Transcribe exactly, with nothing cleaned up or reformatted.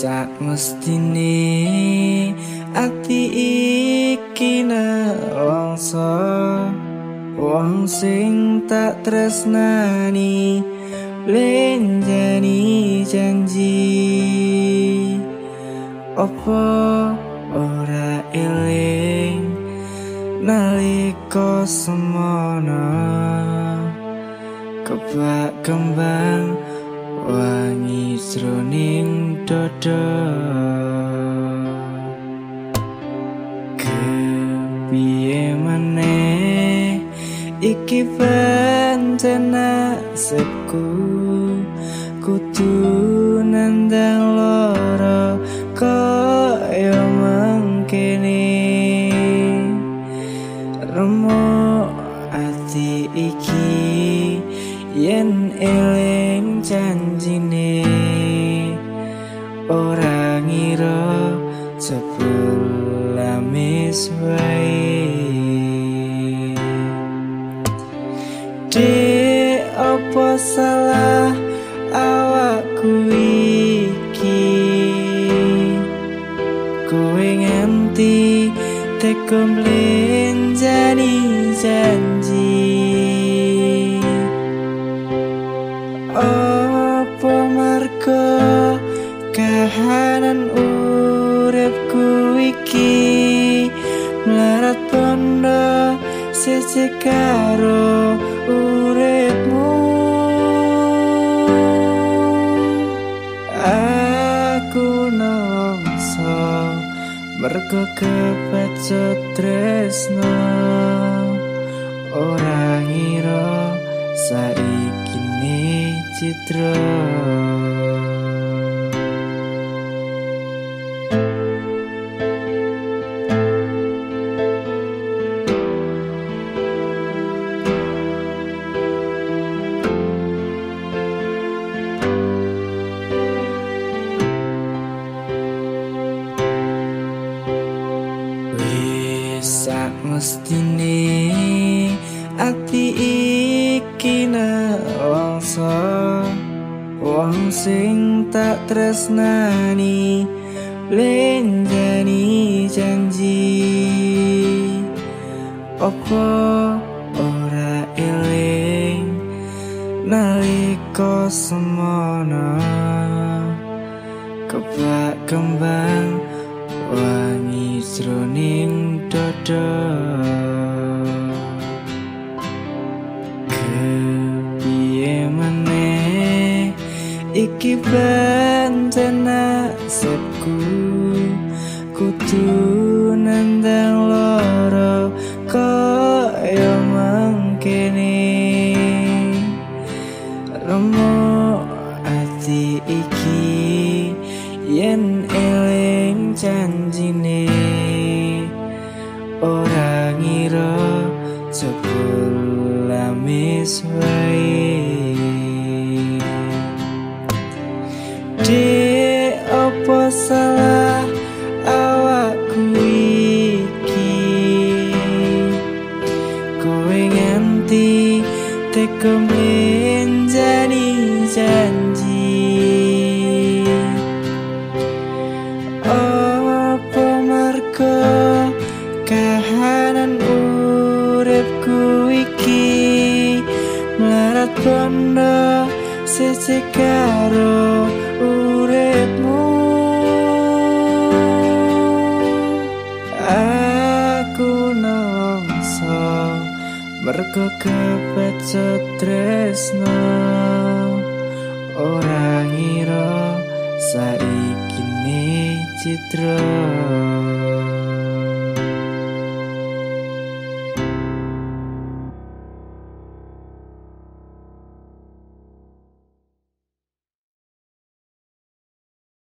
sak mestine ati iki nelongso wong sing tak tresnani lenjani janji opo ora eling nalika semono kebak kembang wangi jroning dodo kepiye meneh iki pancen nasibku kudu nandang lara kaya mangkene remuk ati iki yen eling janjine ora ngira sepulamis wae dek apa salah awakku iki kowe nganti teko mlenjani janji apa mergo kahanan uripku iki melarat pondo siji karo uripmu aku nongso mergo kepacut tresno ora ngira saiki ne citra sak mestine ati iki nelongso wong sing tak tresnani lenjani janji opo ora eling nalika semono kebak kembang wangi jroning dodo kepiye meneh iki pancen nasibku kudu nandang lara kaya mangkene remuk ati iki yen eling janjine ora ngira sepulamis wae dek apa salah awakku iki kowe nganti teko mlenjani janji apa mergo kahanan uripku iki melarat pondo siji karo uripmu aku nongso mergo kepacut tresno ora ngira saiki ne citra